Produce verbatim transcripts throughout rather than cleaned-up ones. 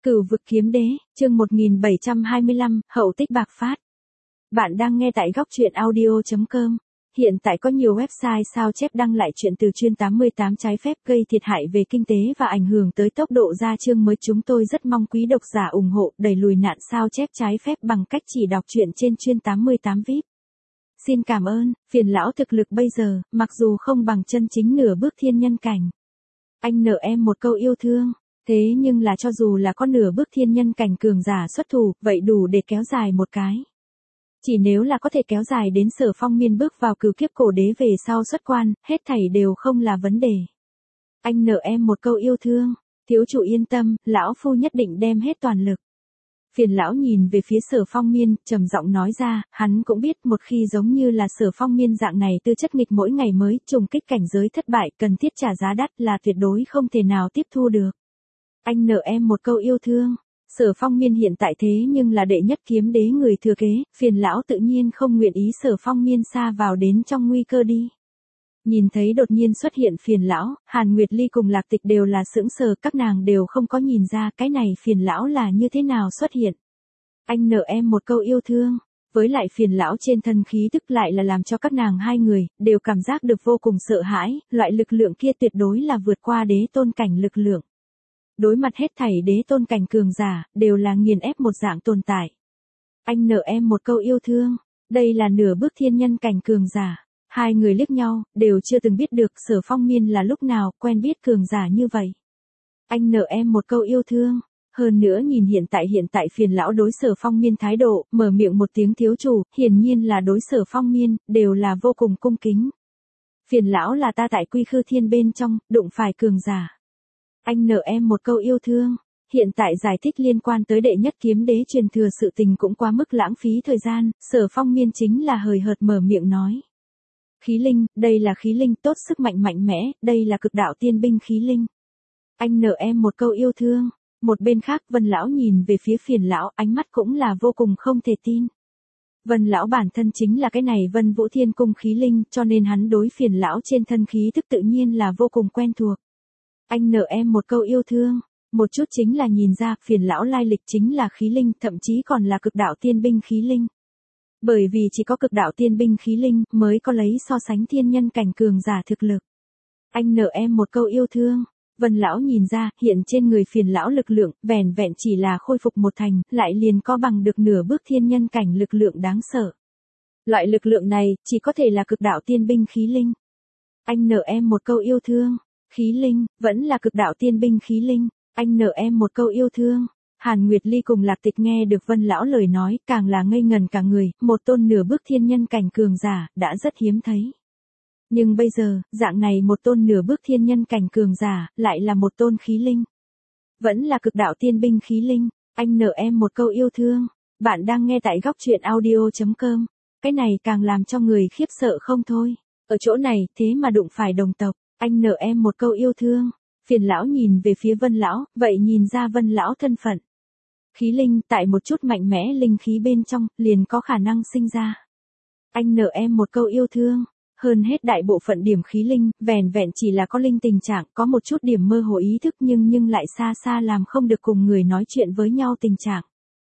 Cửu vực kiếm đế, chương một nghìn bảy trăm hai mươi lăm, hậu tích bạc phát. Bạn đang nghe tại góc truyện audio chấm com. Hiện tại có nhiều website sao chép đăng lại chuyện từ chuyên tám mươi tám trái phép gây thiệt hại về kinh tế và ảnh hưởng tới tốc độ ra chương mới. Chúng tôi rất mong quý độc giả ủng hộ đẩy lùi nạn sao chép trái phép bằng cách chỉ đọc truyện trên chuyên tám mươi tám vi ai pi. Xin cảm ơn. Phiền lão thực lực bây giờ, mặc dù không bằng chân chính nửa bước thiên nhân cảnh. Anh nợ em một câu yêu thương. Thế nhưng là cho dù là có nửa bước thiên nhân cảnh cường giả xuất thủ, vậy đủ để kéo dài một cái. Chỉ nếu là có thể kéo dài đến Sở Phong Miên bước vào cửu kiếp cổ đế về sau xuất quan, hết thảy đều không là vấn đề. Anh nợ em một câu yêu thương. Thiếu chủ yên tâm, lão phu nhất định đem hết toàn lực. Phiền lão nhìn về phía Sở Phong Miên, trầm giọng nói ra, hắn cũng biết một khi giống như là Sở Phong Miên dạng này tư chất nghịch mỗi ngày mới trùng kích cảnh giới thất bại cần thiết trả giá đắt là tuyệt đối không thể nào tiếp thu được. Anh nợ em một câu yêu thương. Sở Phong Miên hiện tại thế nhưng là đệ nhất kiếm đế người thừa kế, phiền lão tự nhiên không nguyện ý Sở Phong Miên sa vào đến trong nguy cơ đi. Nhìn thấy đột nhiên xuất hiện phiền lão, Hàn Nguyệt Ly cùng Lạc Tịch đều là sững sờ, các nàng đều không có nhìn ra cái này phiền lão là như thế nào xuất hiện. Anh nợ em một câu yêu thương. Với lại phiền lão trên thân khí tức lại là làm cho các nàng hai người, đều cảm giác được vô cùng sợ hãi, loại lực lượng kia tuyệt đối là vượt qua đế tôn cảnh lực lượng. Đối mặt hết thảy đế tôn cảnh cường giả, đều là nghiền ép một dạng tồn tại. Anh nợ em một câu yêu thương. Đây là nửa bước thiên nhân cảnh cường giả. Hai người liếc nhau, đều chưa từng biết được Sở Phong Miên là lúc nào quen biết cường giả như vậy. Anh nợ em một câu yêu thương. Hơn nữa nhìn hiện tại hiện tại phiền lão đối Sở Phong Miên thái độ, mở miệng một tiếng thiếu chủ, hiển nhiên là đối Sở Phong Miên, đều là vô cùng cung kính. Phiền lão là ta tại Quy Khư Thiên bên trong, đụng phải cường giả. Anh nợ em một câu yêu thương. Hiện tại giải thích liên quan tới đệ nhất kiếm đế truyền thừa sự tình cũng quá mức lãng phí thời gian, Sở Phong Miên chính là hời hợt mở miệng nói. Khí linh, đây là khí linh tốt sức mạnh mạnh mẽ, đây là cực đạo tiên binh khí linh. Anh nợ em một câu yêu thương. Một bên khác Vân lão nhìn về phía phiền lão, ánh mắt cũng là vô cùng không thể tin. Vân lão bản thân chính là cái này Vân Vũ Thiên Cung khí linh, cho nên hắn đối phiền lão trên thân khí tức tự nhiên là vô cùng quen thuộc. Anh nợ em một câu yêu thương. Một chút chính là nhìn ra phiền lão lai lịch chính là khí linh, thậm chí còn là cực đạo tiên binh khí linh. Bởi vì chỉ có cực đạo tiên binh khí linh mới có lấy so sánh thiên nhân cảnh cường giả thực lực. Anh nợ em một câu yêu thương. Vân lão nhìn ra, hiện trên người phiền lão lực lượng, vẻn vẹn chỉ là khôi phục một thành, lại liền có bằng được nửa bước thiên nhân cảnh lực lượng đáng sợ. Loại lực lượng này, chỉ có thể là cực đạo tiên binh khí linh. Anh nợ em một câu yêu thương. Khí linh, vẫn là cực đạo tiên binh khí linh. Anh nợ em một câu yêu thương. Hàn Nguyệt Ly cùng Lạc Tịch nghe được Vân lão lời nói, càng là ngây ngần cả người, một tôn nửa bước thiên nhân cảnh cường giả, đã rất hiếm thấy. Nhưng bây giờ, dạng này một tôn nửa bước thiên nhân cảnh cường giả, lại là một tôn khí linh. Vẫn là cực đạo tiên binh khí linh. Anh nợ em một câu yêu thương. Bạn đang nghe tại góc truyện audio chấm com. Cái này càng làm cho người khiếp sợ không thôi. Ở chỗ này, thế mà đụng phải đồng tộc. Anh nợ em một câu yêu thương. Phiền lão nhìn về phía Vân lão, vậy nhìn ra Vân lão thân phận. Khí linh tại một chút mạnh mẽ linh khí bên trong, liền có khả năng sinh ra. Anh nợ em một câu yêu thương. Hơn hết đại bộ phận điểm khí linh, vẻn vẹn chỉ là có linh tình trạng, có một chút điểm mơ hồ ý thức nhưng nhưng lại xa xa làm không được cùng người nói chuyện với nhau tình trạng.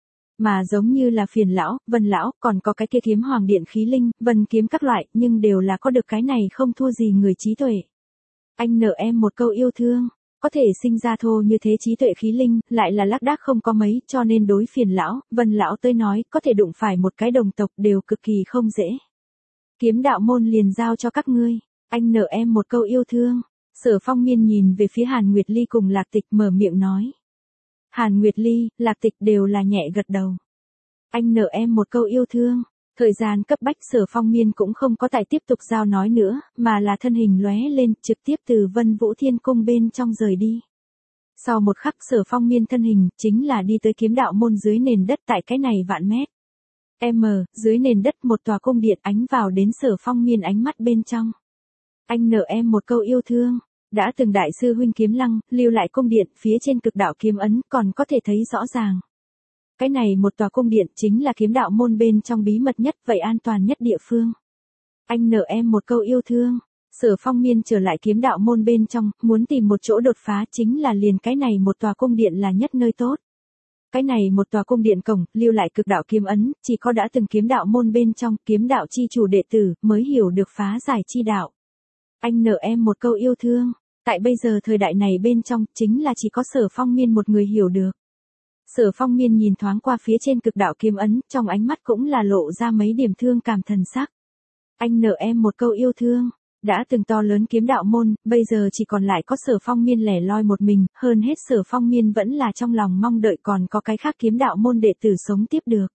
Mà giống như là phiền lão, Vân lão, còn có cái kia kiếm hoàng điện khí linh, vân kiếm các loại, nhưng đều là có được cái này không thua gì người trí tuệ. Anh nợ em một câu yêu thương. Có thể sinh ra thô như thế trí tuệ khí linh, lại là lác đác không có mấy, cho nên đối phiền lão, Vân lão tới nói, có thể đụng phải một cái đồng tộc đều cực kỳ không dễ. Kiếm đạo môn liền giao cho các ngươi. Anh nợ em một câu yêu thương. Sở Phong Miên nhìn về phía Hàn Nguyệt Ly cùng Lạc Tịch mở miệng nói. Hàn Nguyệt Ly, Lạc Tịch đều là nhẹ gật đầu. Anh nợ em một câu yêu thương. Thời gian cấp bách Sở Phong Miên cũng không có tại tiếp tục giao nói nữa, mà là thân hình lóe lên, trực tiếp từ Vân Vũ Thiên Cung bên trong rời đi. Sau một khắc Sở Phong Miên thân hình, chính là đi tới kiếm đạo môn dưới nền đất tại cái này vạn mét. M, dưới nền đất một tòa cung điện ánh vào đến Sở Phong Miên ánh mắt bên trong. Anh nợ em một câu yêu thương. Đã từng đại sư huynh Kiếm Lăng, lưu lại cung điện, phía trên cực đạo kiếm ấn còn có thể thấy rõ ràng. Cái này một tòa cung điện chính là kiếm đạo môn bên trong bí mật nhất, vậy an toàn nhất địa phương. Anh nợ em một câu yêu thương. Sở Phong Miên trở lại kiếm đạo môn bên trong, muốn tìm một chỗ đột phá chính là liền cái này một tòa cung điện là nhất nơi tốt. cái này một tòa cung điện cổng, lưu lại cực đạo kiếm ấn, chỉ có đã từng kiếm đạo môn bên trong, kiếm đạo chi chủ đệ tử, mới hiểu được phá giải chi đạo. Anh nợ em một câu yêu thương, tại bây giờ thời đại này bên trong, chính là chỉ có Sở Phong Miên một người hiểu được. Sở Phong Miên nhìn thoáng qua phía trên cực đạo kiếm ấn, trong ánh mắt cũng là lộ ra mấy điểm thương cảm thần sắc. Anh nợ em một câu yêu thương, đã từng to lớn kiếm đạo môn, bây giờ chỉ còn lại có Sở Phong Miên lẻ loi một mình, hơn hết Sở Phong Miên vẫn là trong lòng mong đợi còn có cái khác kiếm đạo môn đệ tử sống tiếp được.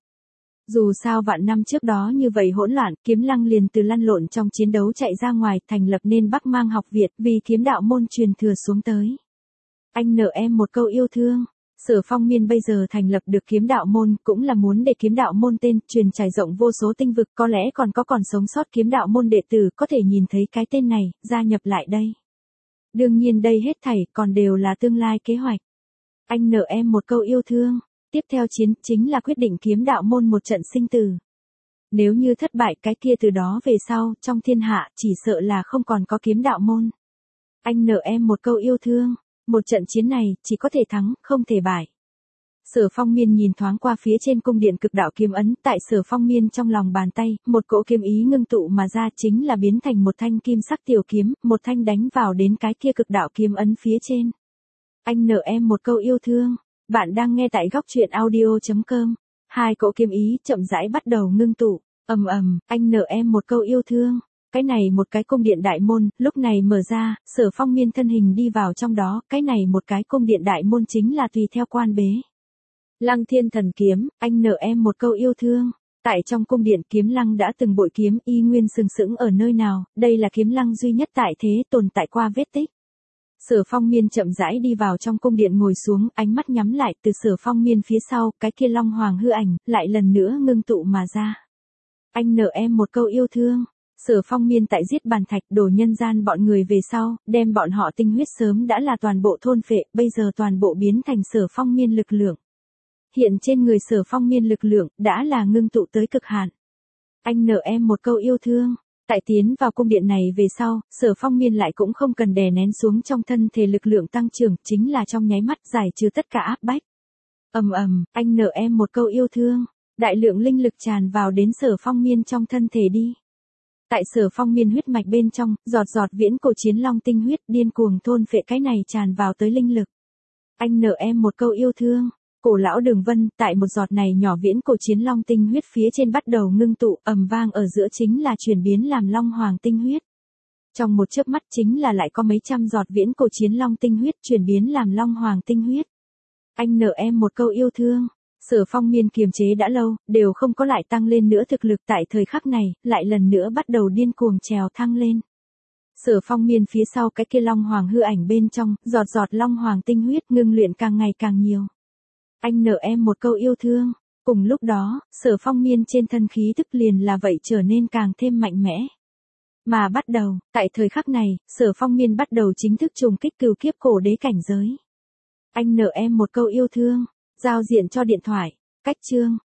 Dù sao vạn năm trước đó như vậy hỗn loạn, Kiếm Lăng liền từ lăn lộn trong chiến đấu chạy ra ngoài, thành lập nên Bắc Mang học viện, vì kiếm đạo môn truyền thừa xuống tới. Anh nợ em một câu yêu thương. Sở Phong Miên bây giờ thành lập được kiếm đạo môn, cũng là muốn để kiếm đạo môn tên truyền trải rộng vô số tinh vực, có lẽ còn có còn sống sót kiếm đạo môn đệ tử có thể nhìn thấy cái tên này, gia nhập lại đây. Đương nhiên đây hết thảy còn đều là tương lai kế hoạch. Anh nợ em một câu yêu thương. Tiếp theo chiến chính là quyết định kiếm đạo môn một trận sinh tử. Nếu như thất bại cái kia từ đó về sau, trong thiên hạ chỉ sợ là không còn có kiếm đạo môn. Anh nợ em một câu yêu thương. Một trận chiến này, chỉ có thể thắng, không thể bại. Sở Phong Miên nhìn thoáng qua phía trên cung điện cực đạo kiếm ấn, tại Sở Phong Miên trong lòng bàn tay, một cỗ kiếm ý ngưng tụ mà ra chính là biến thành một thanh kim sắc tiểu kiếm, một thanh đánh vào đến cái kia cực đạo kiếm ấn phía trên. Anh nợ em một câu yêu thương. Bạn đang nghe tại góc truyện audio chấm com. Hai cỗ kiếm ý chậm rãi bắt đầu ngưng tụ, ầm ầm, anh nợ em một câu yêu thương. Cái này một cái cung điện đại môn, lúc này mở ra, Sở Phong Miên thân hình đi vào trong đó, cái này một cái cung điện đại môn chính là tùy theo quan bế. Lăng Thiên Thần Kiếm, anh nợ em một câu yêu thương. Tại trong cung điện Kiếm Lăng đã từng bội kiếm y nguyên sừng sững ở nơi nào, đây là Kiếm Lăng duy nhất tại thế tồn tại qua vết tích. Sở Phong Miên chậm rãi đi vào trong cung điện ngồi xuống, ánh mắt nhắm lại, từ Sở Phong Miên phía sau, cái kia long hoàng hư ảnh, lại lần nữa ngưng tụ mà ra. Anh nợ em một câu yêu thương. Sở Phong Miên tại giết bàn thạch đổ nhân gian bọn người về sau, đem bọn họ tinh huyết sớm đã là toàn bộ thôn phệ, bây giờ toàn bộ biến thành Sở Phong Miên lực lượng. Hiện trên người Sở Phong Miên lực lượng, đã là ngưng tụ tới cực hạn. Anh nợ em một câu yêu thương. Tại tiến vào cung điện này về sau, Sở Phong Miên lại cũng không cần đè nén xuống trong thân thể lực lượng tăng trưởng, chính là trong nháy mắt giải trừ tất cả áp bách. Ầm ầm, anh nợ em một câu yêu thương. Đại lượng linh lực tràn vào đến Sở Phong Miên trong thân thể đi. Tại Sở Phong Miên huyết mạch bên trong, giọt giọt viễn cổ chiến long tinh huyết điên cuồng thôn phệ cái này tràn vào tới linh lực. Anh nợ em một câu yêu thương. Cổ lão Đường Vân, tại một giọt này nhỏ viễn cổ chiến long tinh huyết phía trên bắt đầu ngưng tụ, ầm vang ở giữa chính là chuyển biến làm long hoàng tinh huyết. Trong một chớp mắt chính là lại có mấy trăm giọt viễn cổ chiến long tinh huyết chuyển biến làm long hoàng tinh huyết. Anh nợ em một câu yêu thương. Sở Phong Miên kiềm chế đã lâu, đều không có lại tăng lên nữa thực lực tại thời khắc này, lại lần nữa bắt đầu điên cuồng trèo thăng lên. Sở Phong Miên phía sau cái kia long hoàng hư ảnh bên trong, giọt giọt long hoàng tinh huyết ngưng luyện càng ngày càng nhiều. Anh nợ em một câu yêu thương. Cùng lúc đó, Sở Phong Miên trên thân khí tức liền là vậy trở nên càng thêm mạnh mẽ. Mà bắt đầu, tại thời khắc này, Sở Phong Miên bắt đầu chính thức trùng kích cửu kiếp cổ đế cảnh giới. Anh nợ em một câu yêu thương. Giao diện cho điện thoại. Cách chương.